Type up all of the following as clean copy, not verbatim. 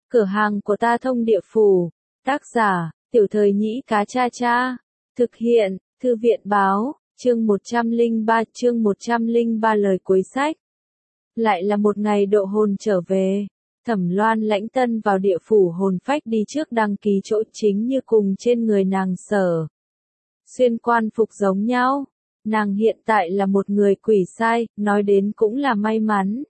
Cửa hàng của ta thông địa phủ. Tác giả, Tiểu Thời Nhĩ Cá Cha Cha. Thực hiện, Thư viện báo, chương 103 lời cuối sách. Lại là một ngày độ hồn trở về. Thẩm Loan lãnh tân vào địa phủ hồn phách đi trước đăng ký chỗ chính như cùng trên người nàng Sở. Xuyên quan phục giống nhau. Nàng hiện tại là một người quỷ sai, nói đến cũng là may mắn.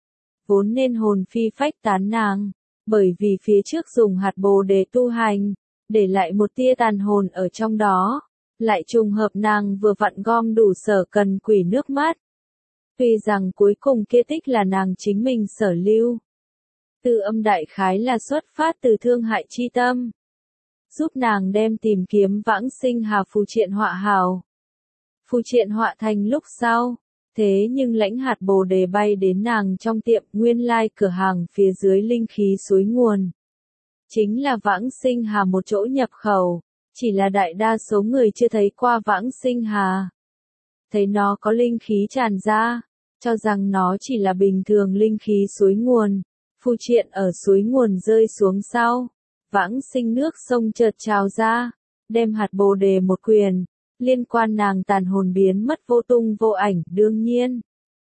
Vốn nên hồn phi phách tán nàng, bởi vì phía trước dùng hạt bồ đề tu hành, để lại một tia tàn hồn ở trong đó, lại trùng hợp nàng vừa vặn gom đủ Sở cần quỷ nước mắt. Tuy rằng cuối cùng kia tích là nàng chính mình Sở lưu. Tư Âm đại khái là xuất phát từ thương hại chi tâm, giúp nàng đem tìm kiếm vãng sinh hà phù triện họa hào. Phù triện họa thành lúc sau, thế nhưng lãnh hạt bồ đề bay đến nàng trong tiệm nguyên lai cửa hàng phía dưới linh khí suối nguồn. Chính là vãng sinh hà một chỗ nhập khẩu, chỉ là đại đa số người chưa thấy qua vãng sinh hà. Thấy nó có linh khí tràn ra, cho rằng nó chỉ là bình thường linh khí suối nguồn, phù triện ở suối nguồn rơi xuống sau. Vãng sinh nước sông chợt trào ra, đem hạt bồ đề một quyền, liên quan nàng tàn hồn biến mất vô tung vô ảnh. Đương nhiên,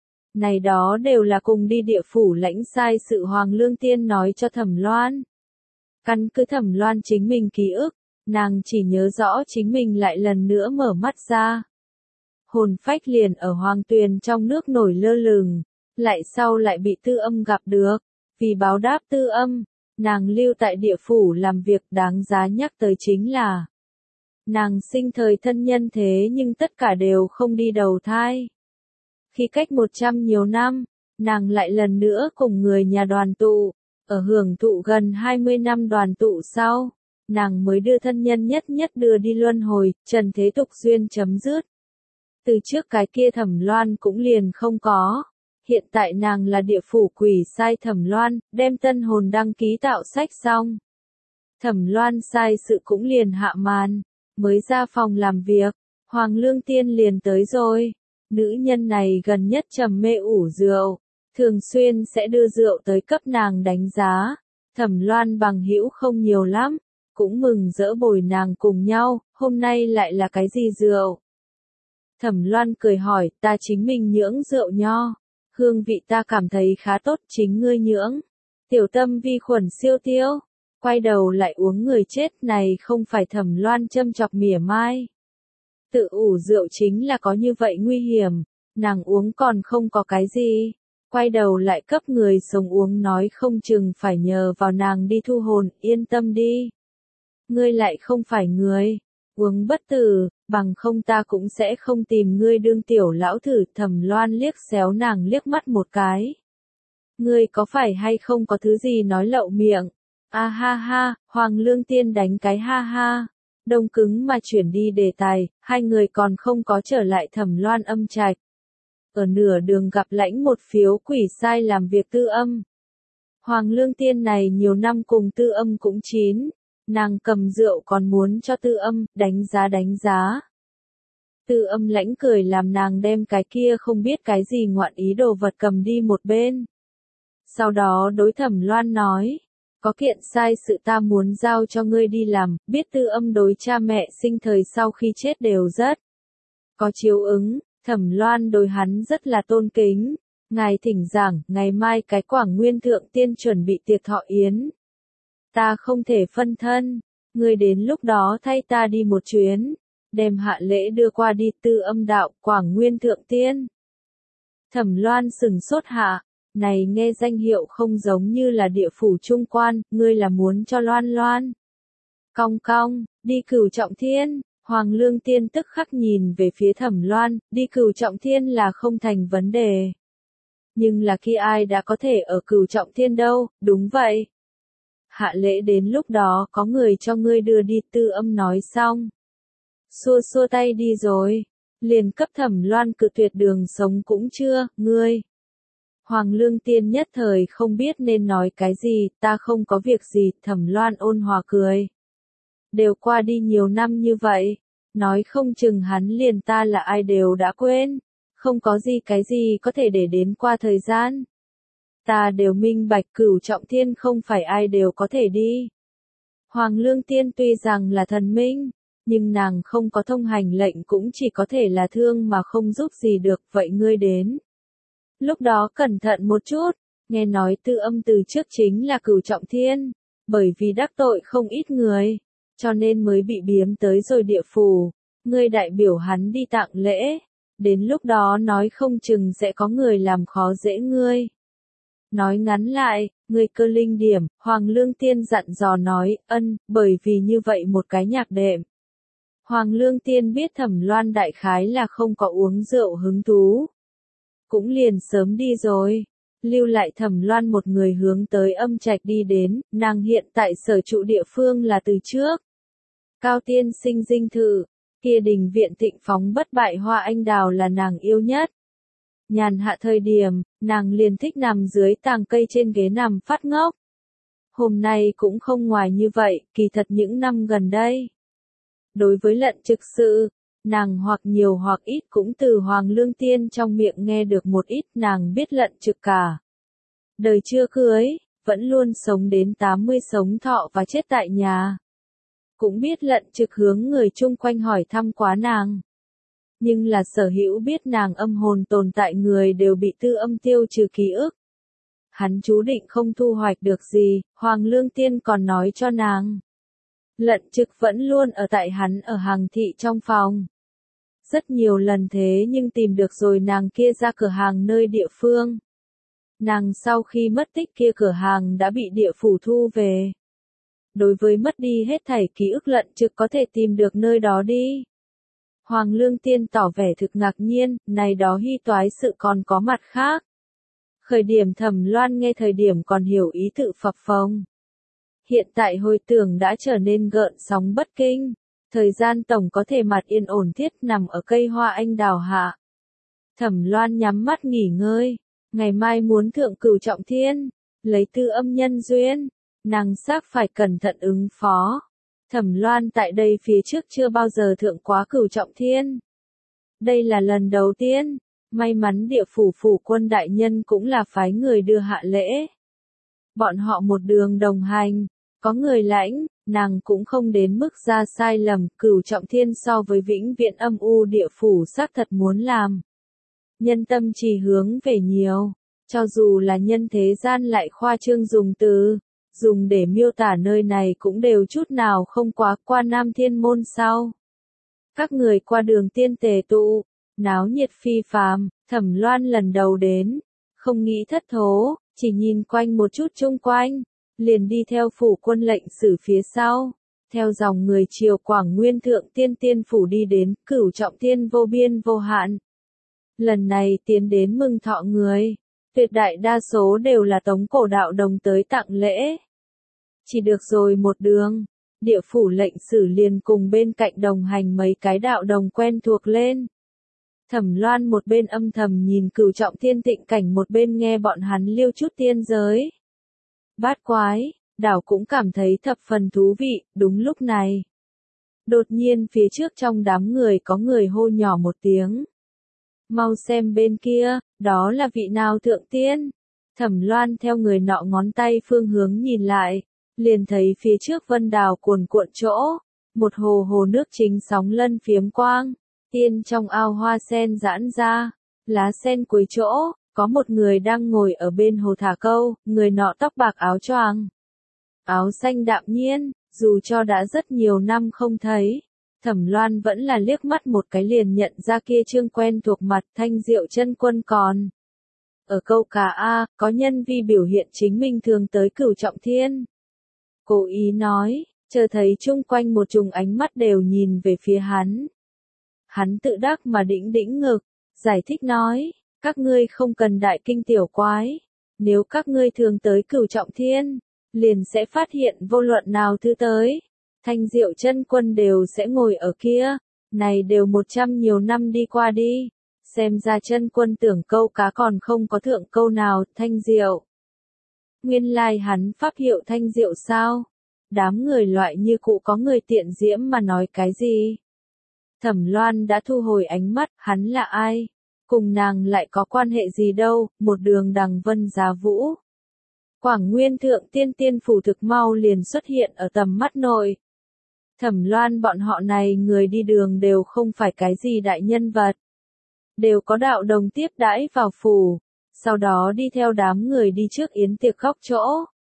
này đó đều là cùng đi địa phủ lãnh sai sự Hoàng Lương Tiên nói cho Thẩm Loan. Căn cứ Thẩm Loan chính mình ký ức, nàng chỉ nhớ rõ chính mình lại lần nữa mở mắt ra. Hồn phách liền ở Hoàng Tuyền trong nước nổi lơ lửng, lại sau lại bị Tư Âm gặp được, vì báo đáp Tư Âm. Nàng lưu tại địa phủ làm việc. Đáng giá nhắc tới chính là nàng sinh thời thân nhân thế nhưng tất cả đều không đi đầu thai. Khi cách 100 nhiều năm, nàng lại lần nữa cùng người nhà đoàn tụ, ở hưởng thụ gần 20 năm đoàn tụ sau, nàng mới đưa thân nhân nhất đưa đi luân hồi, trần thế tục duyên chấm dứt. Từ trước cái kia Thẩm Loan cũng liền không có. Hiện tại nàng là địa phủ quỷ sai Thẩm Loan, đem tân hồn đăng ký tạo sách xong. Thẩm Loan sai sự cũng liền hạ màn, mới ra phòng làm việc, Hoàng Lương Tiên liền tới rồi. Nữ nhân này gần nhất trầm mê ủ rượu, thường xuyên sẽ đưa rượu tới cấp nàng đánh giá. Thẩm Loan bằng hữu không nhiều lắm, cũng mừng rỡ bồi nàng cùng nhau. Hôm nay lại là cái gì rượu? Thẩm Loan cười hỏi. Ta chính mình nhưỡng rượu nho. Hương vị ta cảm thấy khá tốt, chính ngươi nhưỡng. Tiểu tâm vi khuẩn siêu tiêu. Quay đầu lại uống người chết này không phải Thẩm Loan châm chọc mỉa mai. Tự ủ rượu chính là có như vậy nguy hiểm, nàng uống còn không có cái gì. Quay đầu lại cấp người sống uống nói không chừng phải nhờ vào nàng đi thu hồn. Yên tâm đi. Ngươi lại không phải người. Uống bất tử, bằng không ta cũng sẽ không tìm ngươi đương tiểu lão thử. Thẩm Loan liếc xéo nàng liếc mắt một cái. Ngươi có phải hay không có thứ gì nói lậu miệng? A ha ha, Hoàng Lương Tiên đánh cái ha ha. Đông cứng mà chuyển đi đề tài, hai người còn không có trở lại Thẩm Loan âm trạch. Ở nửa đường gặp lãnh một phiếu quỷ sai làm việc Tư Âm. Hoàng Lương Tiên này nhiều năm cùng Tư Âm cũng chín. Nàng cầm rượu còn muốn cho Tư Âm đánh giá. Tư Âm lãnh cười làm nàng đem cái kia không biết cái gì ngoạn ý đồ vật cầm đi một bên. Sau đó đối Thẩm Loan nói, có kiện sai sự ta muốn giao cho ngươi đi làm. Biết Tư Âm đối cha mẹ sinh thời sau khi chết đều rất có chiếu ứng. Thẩm Loan đối hắn rất là tôn kính. Ngài thỉnh giảng, ngày mai cái Quảng Nguyên Thượng Tiên chuẩn bị tiệc thọ yến. Ta không thể phân thân, ngươi đến lúc đó thay ta đi một chuyến, đem hạ lễ đưa qua đi. Tư Âm đạo, Quảng Nguyên Thượng Tiên. Thẩm Loan sừng sốt hạ, này nghe danh hiệu không giống như là địa phủ trung quan, ngươi là muốn cho Loan. Cong cong, đi Cửu Trọng Thiên. Hoàng Lương Tiên tức khắc nhìn về phía Thẩm Loan, đi Cửu Trọng Thiên là không thành vấn đề. Nhưng là khi ai đã có thể ở Cửu Trọng Thiên đâu? Đúng vậy. Hạ lễ đến lúc đó có người cho ngươi đưa đi. Tư Âm nói xong, xua tay đi rồi, liền cấp Thẩm Loan cự tuyệt đường sống cũng chưa. Ngươi. Hoàng Lương Tiên nhất thời không biết nên nói cái gì. Ta không có việc gì. Thẩm Loan ôn hòa cười. Đều qua đi nhiều năm như vậy, nói không chừng hắn liền ta là ai đều đã quên, không có gì cái gì có thể để đến qua thời gian. ta đều minh bạch Cửu Trọng Thiên không phải ai đều có thể đi. Hoàng Lương Tiên tuy rằng là thần minh, nhưng nàng không có thông hành lệnh cũng chỉ có thể là thương mà không giúp gì được, vậy ngươi đến. Lúc đó cẩn thận một chút, nghe nói Tư Âm từ trước chính là Cửu Trọng Thiên, bởi vì đắc tội không ít người, cho nên mới bị biếm tới rồi địa phủ, ngươi đại biểu hắn đi tặng lễ, đến lúc đó nói không chừng sẽ có người làm khó dễ ngươi. Nói ngắn lại, ngươi cơ linh điểm, Hoàng Lương Tiên dặn dò nói, bởi vì như vậy một cái nhạc đệm. Hoàng Lương Tiên biết Thẩm Loan đại khái là không có uống rượu hứng thú. Cũng liền sớm đi rồi, lưu lại Thẩm Loan một người hướng tới Âm Trạch đi đến, nàng hiện tại sở trụ địa phương là từ trước. Cao Tiên Sinh dinh thự, kia đình viện Thịnh Phóng bất bại hoa anh đào là nàng yêu nhất. Nhàn hạ thời điểm, nàng liền thích nằm dưới tàng cây trên ghế nằm phát ngốc. Hôm nay cũng không ngoài như vậy, kỳ thật những năm gần đây. Đối với Lận Trực sự, nàng hoặc nhiều hoặc ít cũng từ Hoàng Lương Tiên trong miệng nghe được một ít, nàng biết Lận Trực cả. Đời chưa cưới, vẫn luôn sống đến 80 sống thọ và chết tại nhà. Cũng biết Lận Trực hướng người chung quanh hỏi thăm quá nàng. Nhưng là sở hữu biết nàng âm hồn tồn tại người đều bị Tư Âm tiêu trừ ký ức. Hắn chú định không thu hoạch được gì, Hoàng Lương Tiên còn nói cho nàng. Lận Trực vẫn luôn ở tại hắn ở hàng thị trong phòng. Rất nhiều lần thế nhưng tìm được rồi nàng kia ra cửa hàng nơi địa phương. Nàng sau khi mất tích kia cửa hàng đã bị địa phủ thu về. Đối với mất đi hết thảy ký ức Lận Trực có thể tìm được nơi đó đi. Hoàng Lương Tiên tỏ vẻ thực ngạc nhiên, này đó hy toái sự còn có mặt khác. Khởi điểm Thẩm Loan nghe thời điểm còn hiểu ý tự phập phồng. Hiện tại hồi tưởng đã trở nên gợn sóng bất kinh. Thời gian tổng có thể mặt yên ổn thiết nằm ở cây hoa anh đào hạ. Thẩm Loan nhắm mắt nghỉ ngơi. Ngày mai muốn thượng Cửu Trọng Thiên. Lấy Tư Âm nhân duyên. Nàng xác phải cẩn thận ứng phó. Thẩm Loan tại đây phía trước chưa bao giờ thượng quá Cửu Trọng Thiên. Đây là lần đầu tiên. May mắn địa phủ phủ quân đại nhân cũng là phái người đưa hạ lễ. Bọn họ một đường đồng hành. Có người lãnh, nàng cũng không đến mức ra sai lầm, Cửu Trọng Thiên so với vĩnh viễn âm u địa phủ xác thật muốn làm. Nhân tâm chỉ hướng về nhiều, cho dù là nhân thế gian lại khoa trương dùng từ, dùng để miêu tả nơi này cũng đều chút nào không quá qua Nam Thiên môn sau. Các người qua đường tiên tề tụ, náo nhiệt phi phàm, Thẩm Loan lần đầu đến, không nghĩ thất thố, chỉ nhìn quanh một chút chung quanh. Liền đi theo phủ quân lệnh sử phía sau, theo dòng người triều Quảng Nguyên Thượng Tiên phủ đi đến Cửu Trọng Thiên vô biên vô hạn. Lần này tiến đến mừng thọ người, tuyệt đại đa số đều là Tống Cổ đạo đồng tới tặng lễ. Chỉ được rồi một đường, địa phủ lệnh sử liền cùng bên cạnh đồng hành mấy cái đạo đồng quen thuộc lên. Thẩm Loan một bên âm thầm nhìn Cửu Trọng Thiên thịnh cảnh, một bên nghe bọn hắn liêu chút tiên giới. Bát quái, đảo cũng cảm thấy thập phần thú vị, đúng lúc này. Đột nhiên phía trước trong đám người có người hô nhỏ một tiếng. Mau xem bên kia, đó là vị nào thượng tiên? Thẩm Loan theo người nọ ngón tay phương hướng nhìn lại, liền thấy phía trước vân đào cuồn cuộn chỗ, một hồ hồ nước chính sóng lân phiếm quang, tiên trong ao hoa sen giãn ra, lá sen cuối chỗ. Có một người đang ngồi ở bên hồ thả câu, người nọ tóc bạc áo choàng. Áo xanh đạm nhiên, dù cho đã rất nhiều năm không thấy. Thẩm Loan vẫn là liếc mắt một cái liền nhận ra kia trương quen thuộc mặt Thanh Diệu Chân Quân còn. Ở câu cá A, có nhân vi biểu hiện chính mình thường tới Cửu Trọng Thiên. Cố ý nói, chờ thấy chung quanh một chùm ánh mắt đều nhìn về phía hắn. Hắn tự đắc mà đĩnh đĩnh ngực, giải thích nói. Các ngươi không cần đại kinh tiểu quái, nếu các ngươi thường tới Cửu Trọng Thiên, liền sẽ phát hiện vô luận nào thứ tới, Thanh Diệu Chân Quân đều sẽ ngồi ở kia, này đều 100 nhiều năm đi qua đi, xem ra Chân Quân tưởng câu cá còn không có thượng câu nào, Thanh Diệu. Nguyên lai hắn pháp hiệu Thanh Diệu sao? Đám người loại như cụ có người tiện diễm mà nói cái gì? Thẩm Loan đã thu hồi ánh mắt, hắn là ai? cùng nàng lại có quan hệ gì đâu, một đường đằng vân giá vũ. Quảng Nguyên Thượng Tiên Tiên phủ thực mau liền xuất hiện ở tầm mắt nội. Thẩm Loan bọn họ này người đi đường đều không phải cái gì đại nhân vật. Đều có đạo đồng tiếp đãi vào phủ, sau đó đi theo đám người đi trước yến tiệc góc chỗ.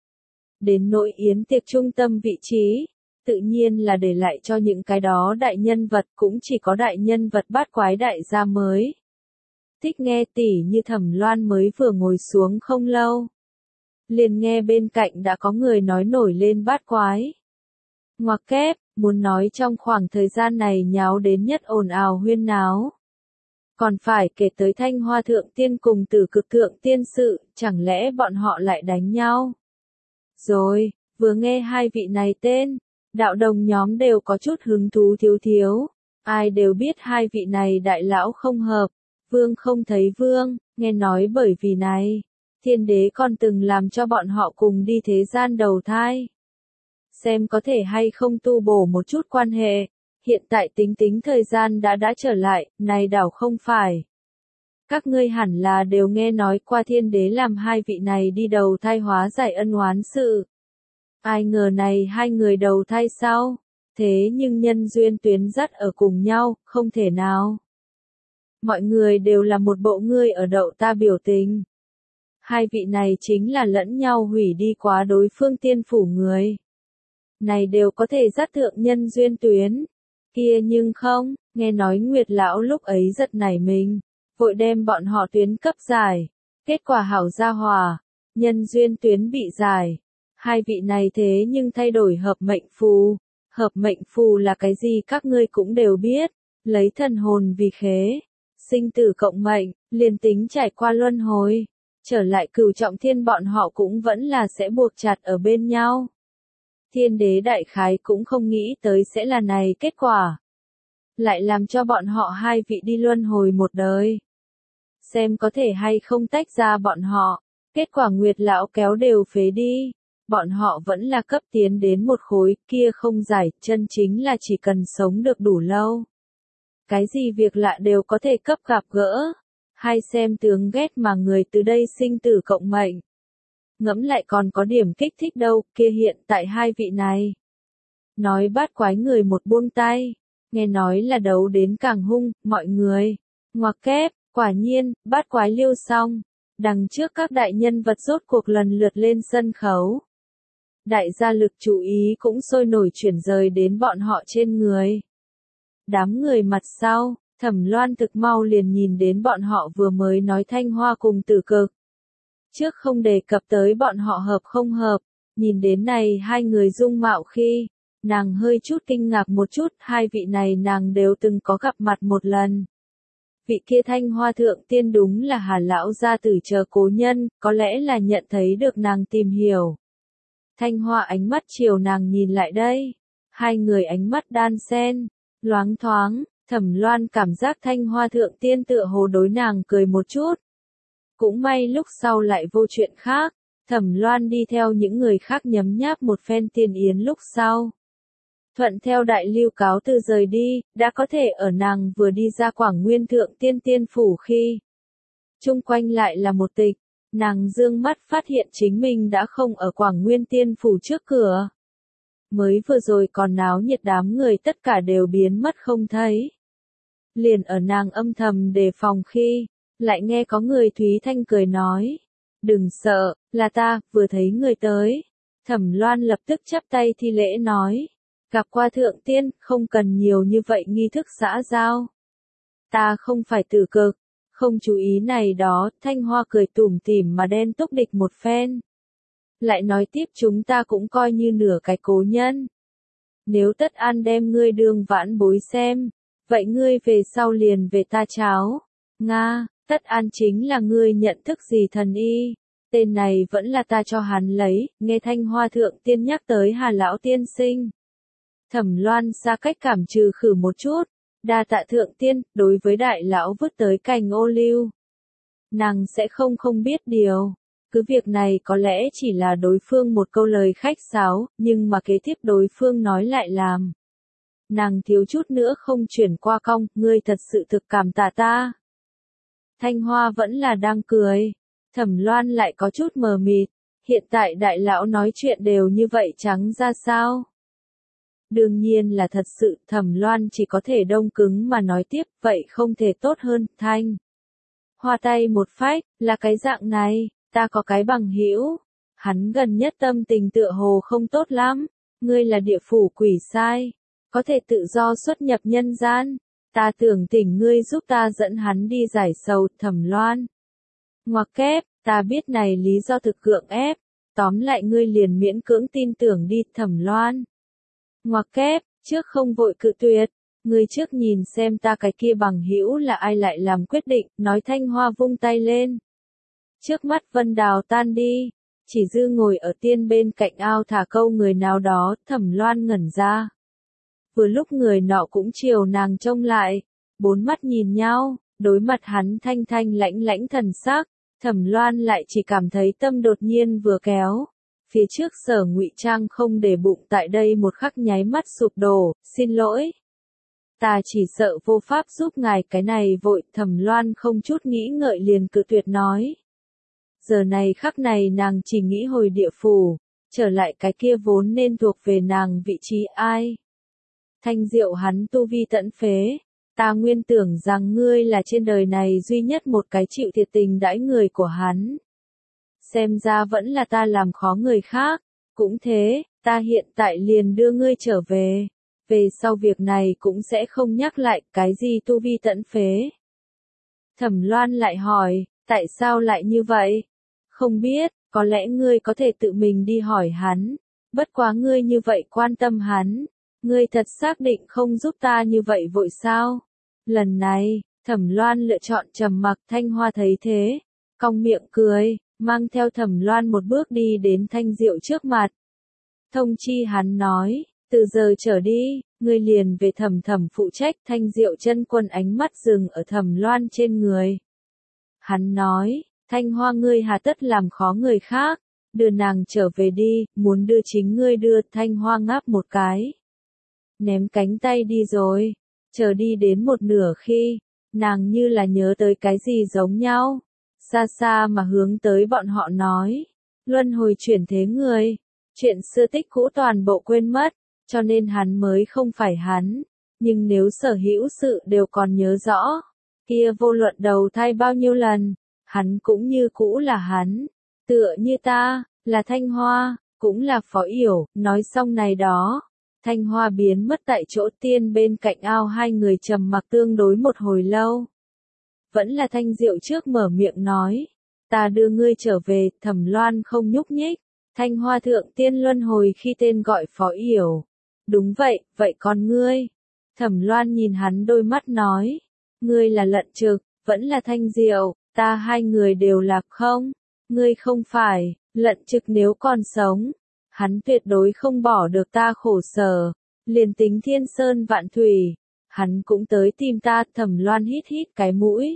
Đến nỗi yến tiệc trung tâm vị trí, tự nhiên là để lại cho những cái đó đại nhân vật, cũng chỉ có đại nhân vật bát quái đại gia mới. Thích nghe tỉ như Thẩm Loan mới vừa ngồi xuống không lâu. Liền nghe bên cạnh đã có người nói nổi lên bát quái. Ngoặc kép, muốn nói trong khoảng thời gian này nháo đến nhất ồn ào huyên náo. Còn phải kể tới Thanh Hoa Thượng Tiên cùng Tử Cực Thượng Tiên sự, chẳng lẽ bọn họ lại đánh nhau? Rồi, vừa nghe hai vị này tên, đạo đồng nhóm đều có chút hứng thú thiếu thiếu. Ai đều biết hai vị này đại lão không hợp, vương không thấy vương, nghe nói bởi vì này, thiên đế còn từng làm cho bọn họ cùng đi thế gian đầu thai. Xem có thể hay không tu bổ một chút quan hệ, hiện tại tính tính thời gian đã trở lại, này đảo không phải. Các ngươi hẳn là đều nghe nói qua thiên đế làm hai vị này đi đầu thai hóa giải ân oán sự. Ai ngờ này hai người đầu thai sao? Thế nhưng nhân duyên tuyến dắt ở cùng nhau, không thể nào. Mọi người đều là một bộ ngươi ở đậu ta biểu tình. Hai vị này chính là lẫn nhau hủy đi quá đối phương tiên phủ người. Này đều có thể dắt thượng nhân duyên tuyến. Kia nhưng không, nghe nói Nguyệt lão lúc ấy giật nảy mình, vội đem bọn họ tuyến cấp giải. Kết quả hảo gia hòa, nhân duyên tuyến bị giải. Hai vị này thế nhưng thay đổi hợp mệnh phù. Hợp mệnh phù là cái gì các ngươi cũng đều biết, lấy thần hồn vì khế, sinh tử cộng mệnh, liền tính trải qua luân hồi, trở lại cửu trọng thiên bọn họ cũng vẫn là sẽ buộc chặt ở bên nhau. Thiên đế đại khái cũng không nghĩ tới sẽ là này kết quả. Lại làm cho bọn họ hai vị đi luân hồi một đời. Xem có thể hay không tách ra bọn họ, kết quả Nguyệt lão kéo đều phế đi. Bọn họ vẫn là cấp tiến đến một khối, kia không giải, chân chính là chỉ cần sống được đủ lâu. Cái gì việc lạ đều có thể cấp gặp gỡ, hay xem tướng ghét mà người từ đây sinh tử cộng mệnh. Ngẫm lại còn có điểm kích thích đâu, kia hiện tại hai vị này. Nói bát quái người một buông tay, nghe nói là đấu đến càng hung, mọi người. Ngoặc kép, quả nhiên, bát quái liêu xong, đằng trước các đại nhân vật rốt cuộc lần lượt lên sân khấu. Đại gia lực chú ý cũng sôi nổi chuyển rời đến bọn họ trên người. Đám người mặt sau, Thẩm Loan thực mau liền nhìn đến bọn họ vừa mới nói Thanh Hoa cùng Tử Cực. Trước không đề cập tới bọn họ hợp không hợp, nhìn đến này hai người dung mạo khi, nàng hơi chút kinh ngạc một chút, hai vị này nàng đều từng có gặp mặt một lần. Vị kia Thanh Hoa Thượng Tiên đúng là Hà lão gia tử chờ cố nhân, có lẽ là nhận thấy được nàng tìm hiểu. Thanh Hoa ánh mắt chiều nàng nhìn lại đây, hai người ánh mắt đan xen, loáng thoáng, Thẩm Loan cảm giác Thanh Hoa Thượng Tiên tựa hồ đối nàng cười một chút. Cũng may lúc sau lại vô chuyện khác, Thẩm Loan đi theo những người khác nhấm nháp một phen tiên yến lúc sau. Thuận theo đại lưu cáo từ rời đi, đã có thể ở nàng vừa đi ra Quảng Nguyên Thượng Tiên Tiên phủ khi. Chung quanh lại là một tịch, nàng dương mắt phát hiện chính mình đã không ở Quảng Nguyên Tiên phủ trước cửa. Mới vừa rồi còn náo nhiệt đám người tất cả đều biến mất không thấy. Liền ở nàng âm thầm đề phòng khi, lại nghe có người Thúy Thanh cười nói. Đừng sợ, là ta, vừa thấy người tới. Thẩm Loan lập tức chắp tay thi lễ nói. Gặp qua Thượng Tiên, không cần nhiều như vậy nghi thức xã giao. Ta không phải Tử Cực, không chú ý này đó, Thanh Hoa cười tủm tỉm mà đen túc địch một phen. Lại nói tiếp chúng ta cũng coi như nửa cái cố nhân. Nếu Tất An đem ngươi đương vãn bối xem, vậy ngươi về sau liền về ta cháo. Nga, Tất An chính là ngươi nhận thức gì thần y. Tên này vẫn là ta cho hắn lấy, nghe Thanh Hoa Thượng Tiên nhắc tới Hà lão tiên sinh. Thẩm Loan xa cách cảm trừ khử một chút, đa tạ Thượng Tiên, đối với đại lão vứt tới cành ô liu. Nàng sẽ không biết điều, cứ việc này có lẽ chỉ là đối phương một câu lời khách sáo, nhưng mà kế tiếp đối phương nói lại làm. Nàng thiếu chút nữa không chuyển qua cong, ngươi thật sự thực cảm tạ ta. Thanh Hoa vẫn là đang cười. Thẩm Loan lại có chút mờ mịt. Hiện tại đại lão nói chuyện đều như vậy trắng ra sao? Đương nhiên là thật sự, Thẩm Loan chỉ có thể đông cứng mà nói tiếp, vậy không thể tốt hơn, Thanh Hoa tay một phách, là cái dạng này, ta có cái bằng hữu, hắn gần nhất tâm tình tựa hồ không tốt lắm, ngươi là địa phủ quỷ sai, có thể tự do xuất nhập nhân gian, ta tưởng thỉnh ngươi giúp ta dẫn hắn đi giải sầu, Thẩm Loan. Ngoặc kép, ta biết này lý do thực cưỡng ép, tóm lại ngươi liền miễn cưỡng tin tưởng đi, Thẩm Loan. Ngoặc kép, trước không vội cự tuyệt, ngươi trước nhìn xem ta cái kia bằng hữu là ai lại làm quyết định, nói Thanh Hoa vung tay lên. Trước mắt Vân Đào tan đi, chỉ dư ngồi ở tiên bên cạnh ao thả câu người nào đó, Thẩm Loan ngẩn ra. Vừa lúc người nọ cũng chiều nàng trông lại, bốn mắt nhìn nhau, đối mặt hắn thanh thanh lãnh lãnh thần sắc, Thẩm Loan lại chỉ cảm thấy tâm đột nhiên vừa kéo. Phía trước Sở Ngụy Trang không để bụng tại đây một khắc nháy mắt sụp đổ, xin lỗi. Ta chỉ sợ vô pháp giúp ngài cái này vội, Thẩm Loan không chút nghĩ ngợi liền cự tuyệt nói. Giờ này khắc này nàng chỉ nghĩ hồi địa phủ, trở lại cái kia vốn nên thuộc về nàng vị trí ai. Thanh Diệu hắn tu vi tận phế, ta nguyên tưởng rằng ngươi là trên đời này duy nhất một cái chịu thiệt tình đãi người của hắn. Xem ra vẫn là ta làm khó người khác, cũng thế, ta hiện tại liền đưa ngươi trở về. Về sau việc này cũng sẽ không nhắc lại cái gì tu vi tận phế. Thẩm Loan lại hỏi, tại sao lại như vậy? Không biết, có lẽ ngươi có thể tự mình đi hỏi hắn. Bất quá ngươi như vậy quan tâm hắn. Ngươi thật xác định không giúp ta như vậy vội sao? Lần này, Thẩm Loan lựa chọn trầm mặc. Thanh Hoa thấy thế, cong miệng cười, mang theo Thẩm Loan một bước đi đến Thanh Diệu trước mặt. Thông chi hắn nói, từ giờ trở đi, ngươi liền về Thẩm Thẩm phụ trách. Thanh Diệu chân quân ánh mắt dừng ở Thẩm Loan trên người. Hắn nói, Thanh Hoa ngươi hà tất làm khó người khác, đưa nàng trở về đi, muốn đưa chính ngươi đưa. Thanh Hoa ngáp một cái, ném cánh tay đi rồi, chờ đi đến một nửa khi, nàng như là nhớ tới cái gì giống nhau, xa xa mà hướng tới bọn họ nói, luân hồi chuyển thế người, chuyện xưa tích cũ toàn bộ quên mất, cho nên hắn mới không phải hắn, nhưng nếu sở hữu sự đều còn nhớ rõ, kia vô luận đầu thai bao nhiêu lần, hắn cũng như cũ là hắn, tựa như ta, là Thanh Hoa, cũng là Phó Yểu. Nói xong này đó, Thanh Hoa biến mất tại chỗ tiên bên cạnh ao. Hai người trầm mặc tương đối một hồi lâu. Vẫn là Thanh Diệu trước mở miệng nói, ta đưa ngươi trở về. Thẩm Loan không nhúc nhích. Thanh Hoa thượng tiên luân hồi khi tên gọi Phó Yểu. Đúng vậy, vậy còn ngươi? Thẩm Loan nhìn hắn đôi mắt nói, ngươi là Lận Trực, vẫn là Thanh Diệu, ta hai người đều là không? Ngươi không phải, Lận Trực nếu còn sống, hắn tuyệt đối không bỏ được ta khổ sở, liền tính thiên sơn vạn thủy, hắn cũng tới tìm ta. Thẩm Loan hít hít cái mũi.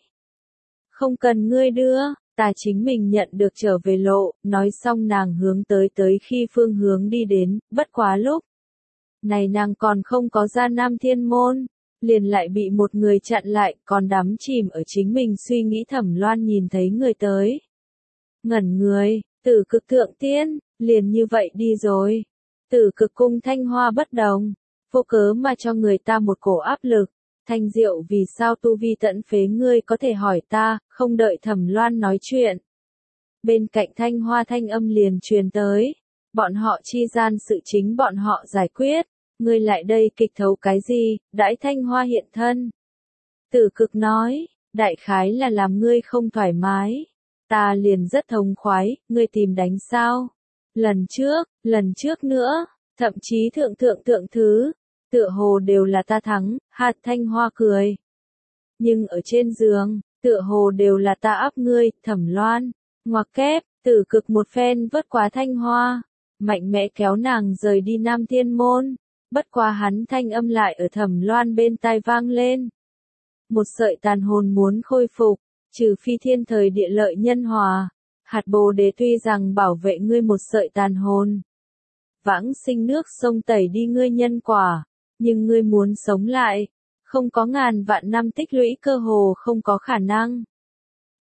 Không cần ngươi đưa, ta chính mình nhận được trở về lộ. Nói xong nàng hướng tới khi phương hướng đi đến, bất quá lúc này nàng còn không có ra Nam Thiên Môn, liền lại bị một người chặn lại, còn đắm chìm ở chính mình suy nghĩ. Thẩm Loan nhìn thấy người tới, ngẩn người, Tử Cực thượng tiên, liền như vậy đi rồi. Tử Cực cung Thanh Hoa bất đồng, vô cớ mà cho người ta một cổ áp lực. Thanh Diệu vì sao tu vi tận phế ngươi có thể hỏi ta, không đợi Thẩm Loan nói chuyện. Bên cạnh Thanh Hoa thanh âm liền truyền tới, bọn họ chi gian sự chính bọn họ giải quyết, ngươi lại đây kịch thấu cái gì, đãi Thanh Hoa hiện thân. Tử Cực nói, đại khái là làm ngươi không thoải mái. Ta liền rất thống khoái, ngươi tìm đánh sao? Lần trước nữa, thậm chí thượng thứ, tựa hồ đều là ta thắng. Hạt. Thanh Hoa cười. Nhưng ở trên giường, tựa hồ đều là ta áp ngươi. Thẩm Loan, ngoặc kép, Tử Cực một phen vớt quá Thanh Hoa, mạnh mẽ kéo nàng rời đi Nam Thiên Môn. Bất quá hắn thanh âm lại ở Thẩm Loan bên tai vang lên. Một sợi tàn hồn muốn khôi phục, trừ phi thiên thời địa lợi nhân hòa, hạt Bồ Đề tuy rằng bảo vệ ngươi một sợi tàn hồn, vãng sinh nước sông tẩy đi ngươi nhân quả, nhưng ngươi muốn sống lại, không có ngàn vạn năm tích lũy cơ hồ không có khả năng.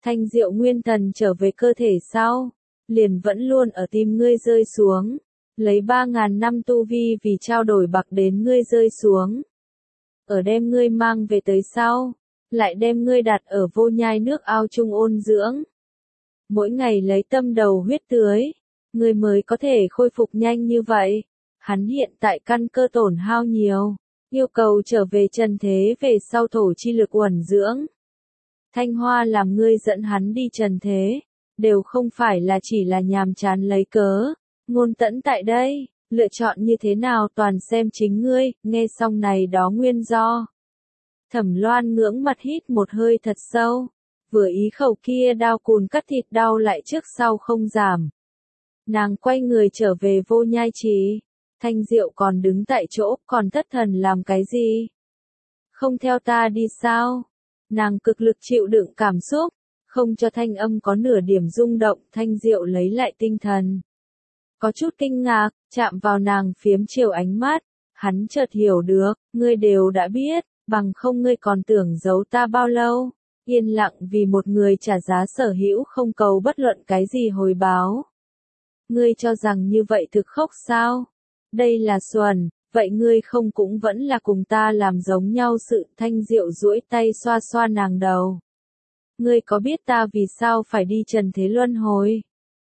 Thanh diệu nguyên thần trở về cơ thể sau, liền vẫn luôn ở tim ngươi rơi xuống, lấy 3.000 năm tu vi vì trao đổi bạc đến ngươi rơi xuống. Ở đem ngươi mang về tới sau, lại đem ngươi đặt ở vô nhai nước ao trung ôn dưỡng. Mỗi ngày lấy tâm đầu huyết tưới, ngươi mới có thể khôi phục nhanh như vậy. Hắn hiện tại căn cơ tổn hao nhiều, yêu cầu trở về trần thế về sau thổ chi lực uẩn dưỡng. Thanh Hoa làm ngươi dẫn hắn đi trần thế, đều không phải là chỉ là nhàm chán lấy cớ. Ngôn Tẫn tại đây, lựa chọn như thế nào toàn xem chính ngươi, nghe xong này đó nguyên do. Thẩm Loan ngưỡng mặt hít một hơi thật sâu, vừa ý khẩu kia đau cùn cắt thịt đau lại trước sau không giảm. Nàng quay người trở về vô nhai trì, Thanh Diệu còn đứng tại chỗ, còn thất thần làm cái gì? Không theo ta đi sao? Nàng cực lực chịu đựng cảm xúc, không cho thanh âm có nửa điểm rung động. Thanh Diệu lấy lại tinh thần, có chút kinh ngạc, chạm vào nàng phiếm chiều ánh mắt, hắn chợt hiểu được, ngươi đều đã biết, bằng không ngươi còn tưởng giấu ta bao lâu, yên lặng vì một người trả giá sở hữu không cầu bất luận cái gì hồi báo. Ngươi cho rằng như vậy thực khốc sao? Đây là xuẩn, vậy ngươi không cũng vẫn là cùng ta làm giống nhau sự. Thanh Diệu duỗi tay xoa xoa nàng đầu. Ngươi có biết ta vì sao phải đi trần thế luân hồi?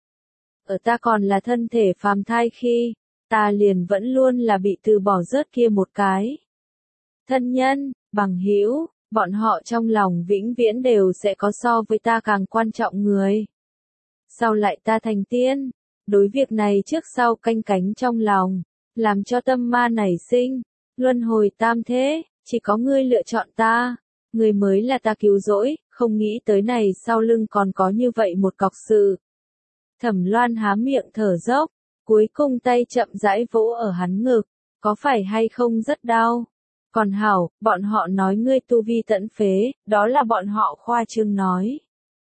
Ở ta còn là thân thể phàm thai khi, ta liền vẫn luôn là bị từ bỏ rớt kia một cái. Thân nhân, bằng hữu, bọn họ trong lòng vĩnh viễn đều sẽ có so với ta càng quan trọng người. Sau lại ta thành tiên, đối việc này trước sau canh cánh trong lòng, làm cho tâm ma nảy sinh, luân hồi tam thế, chỉ có ngươi lựa chọn ta, ngươi mới là ta cứu rỗi, không nghĩ tới này sau lưng còn có như vậy một cọc sự. Thẩm Loan há miệng thở dốc, cuối cùng tay chậm rãi vỗ ở hắn ngực, có phải hay không rất đau? Còn hảo, bọn họ nói ngươi tu vi tận phế, đó là bọn họ khoa trương nói.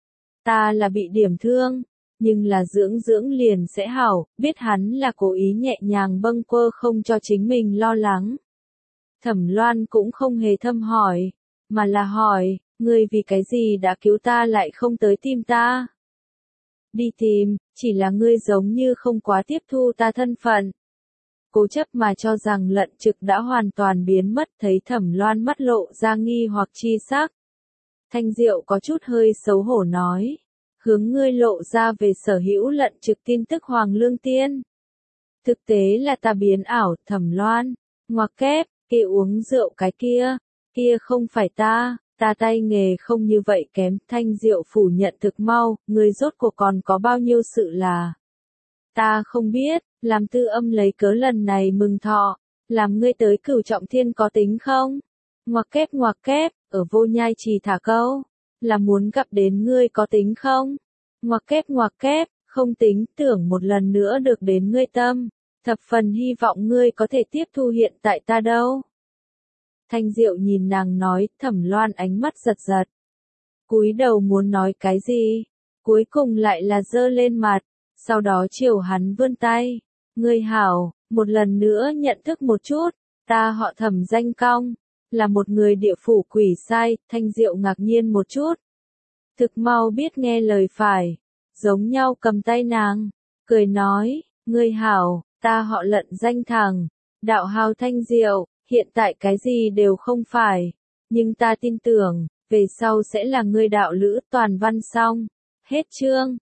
Ta là bị điểm thương, nhưng là dưỡng liền sẽ hảo, biết hắn là cố ý nhẹ nhàng bâng quơ không cho chính mình lo lắng. Thẩm Loan cũng không hề thâm hỏi, mà là hỏi, ngươi vì cái gì đã cứu ta lại không tới tìm ta? Đi tìm, chỉ là ngươi giống như không quá tiếp thu ta thân phận. Cố chấp mà cho rằng Lận Trực đã hoàn toàn biến mất. Thấy Thẩm Loan mắt lộ ra nghi hoặc chi sắc, Thanh Diệu có chút hơi xấu hổ nói, hướng ngươi lộ ra về sở hữu Lận Trực tin tức Hoàng Lương Tiên. Thực tế là ta biến ảo. Thẩm Loan, ngoặc kép, kia uống rượu cái kia không phải ta. Ta tay nghề không như vậy kém. Thanh Diệu phủ nhận thực mau, ngươi rốt cuộc còn có bao nhiêu sự là. Ta không biết, làm Tư Âm lấy cớ lần này mừng thọ, làm ngươi tới Cửu Trọng Thiên có tính không? Ngoặc kép, ở vô nhai trì thả câu, là muốn gặp đến ngươi có tính không? Ngoặc kép, không tính, tưởng một lần nữa được đến ngươi tâm, thập phần hy vọng ngươi có thể tiếp thu hiện tại ta đâu. Thanh Diệu nhìn nàng nói. Thẩm Loan ánh mắt giật giật, cúi đầu muốn nói cái gì, cuối cùng lại là giơ lên mặt, sau đó chiều hắn vươn tay. Ngươi hảo, một lần nữa nhận thức một chút, ta họ Thẩm danh Cong, là một người địa phủ quỷ sai. Thanh Diệu ngạc nhiên một chút, thực mau biết nghe lời phải, giống nhau cầm tay nàng, cười nói, ngươi hảo, ta họ Lận danh Thằng, đạo hào Thanh Diệu, hiện tại cái gì đều không phải, nhưng ta tin tưởng, về sau sẽ là ngươi đạo lữ. Toàn văn xong, hết chương.